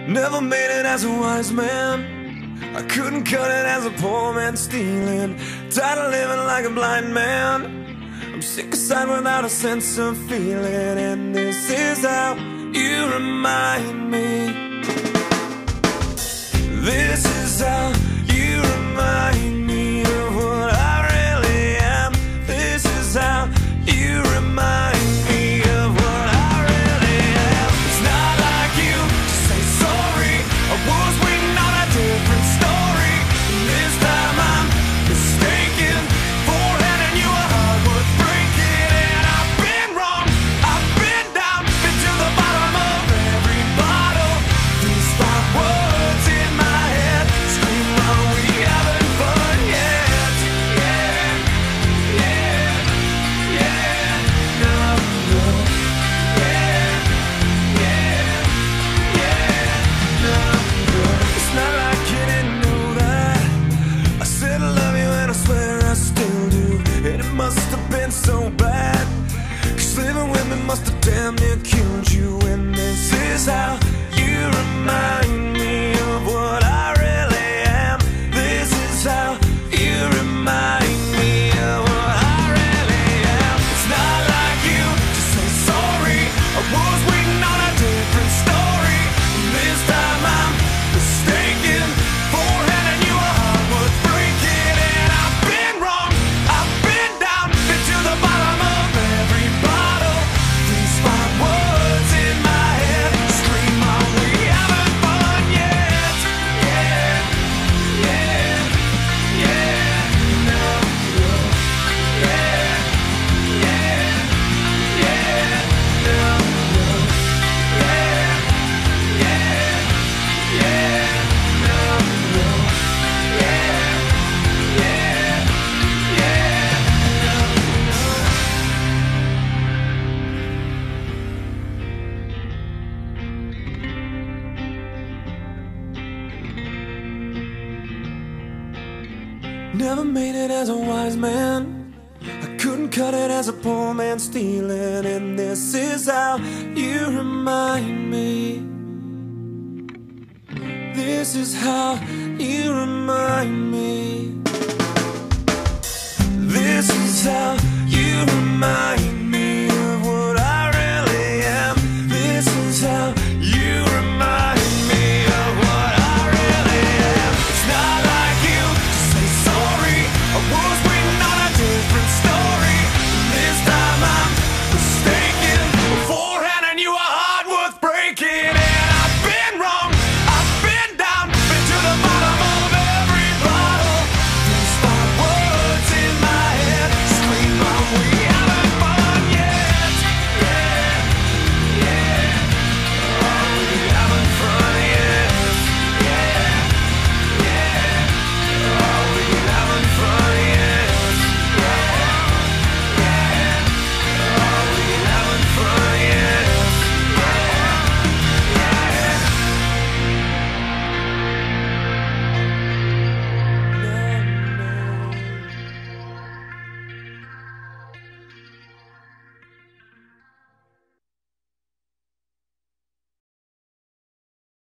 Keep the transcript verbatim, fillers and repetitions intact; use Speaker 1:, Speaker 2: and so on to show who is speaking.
Speaker 1: Never made it as a wise man. I couldn't cut it as a poor man stealing. Tired of living like a blind man. I'm sick aside without a sense of feeling. And this is how you remind me. This is how you remind me of what I really am. This is how you remind me of what I really am. It's not like you to say sorry. I was waiting on a different story. This time I'm mistaken for handing you a heart worth breaking. And I've been wrong, I've been down, been to the bottom of every bottle. These five words in my head scream, are we having fun yet? Yeah, yeah, yeah, no, no. Yeah, yeah, yeah, no, no. It's not like you didn't know that I said I love you and I swear I still do. And it must have been so bad, 'cause living with me must have damn near killed you. And this is how you remind me of what I really am. This is how you remind me of what I really am. It's not like you to say sorry. I was waiting on a different story. This time I'm mistaken for handing you a heart worth breaking. And I've been wrong, I've been down, been to the bottom of every bottle. These five words in my head scream, are we having fun yet? Yeah, yeah, yeah, no, no. Yeah, yeah, yeah, no, no. Yeah, yeah, yeah, no, no. Yeah, yeah, yeah, no, no. Never made it as a wise man. I couldn't cut it as a poor man stealing. And this is how you remind me. This is how you remind me. This is how you remind me.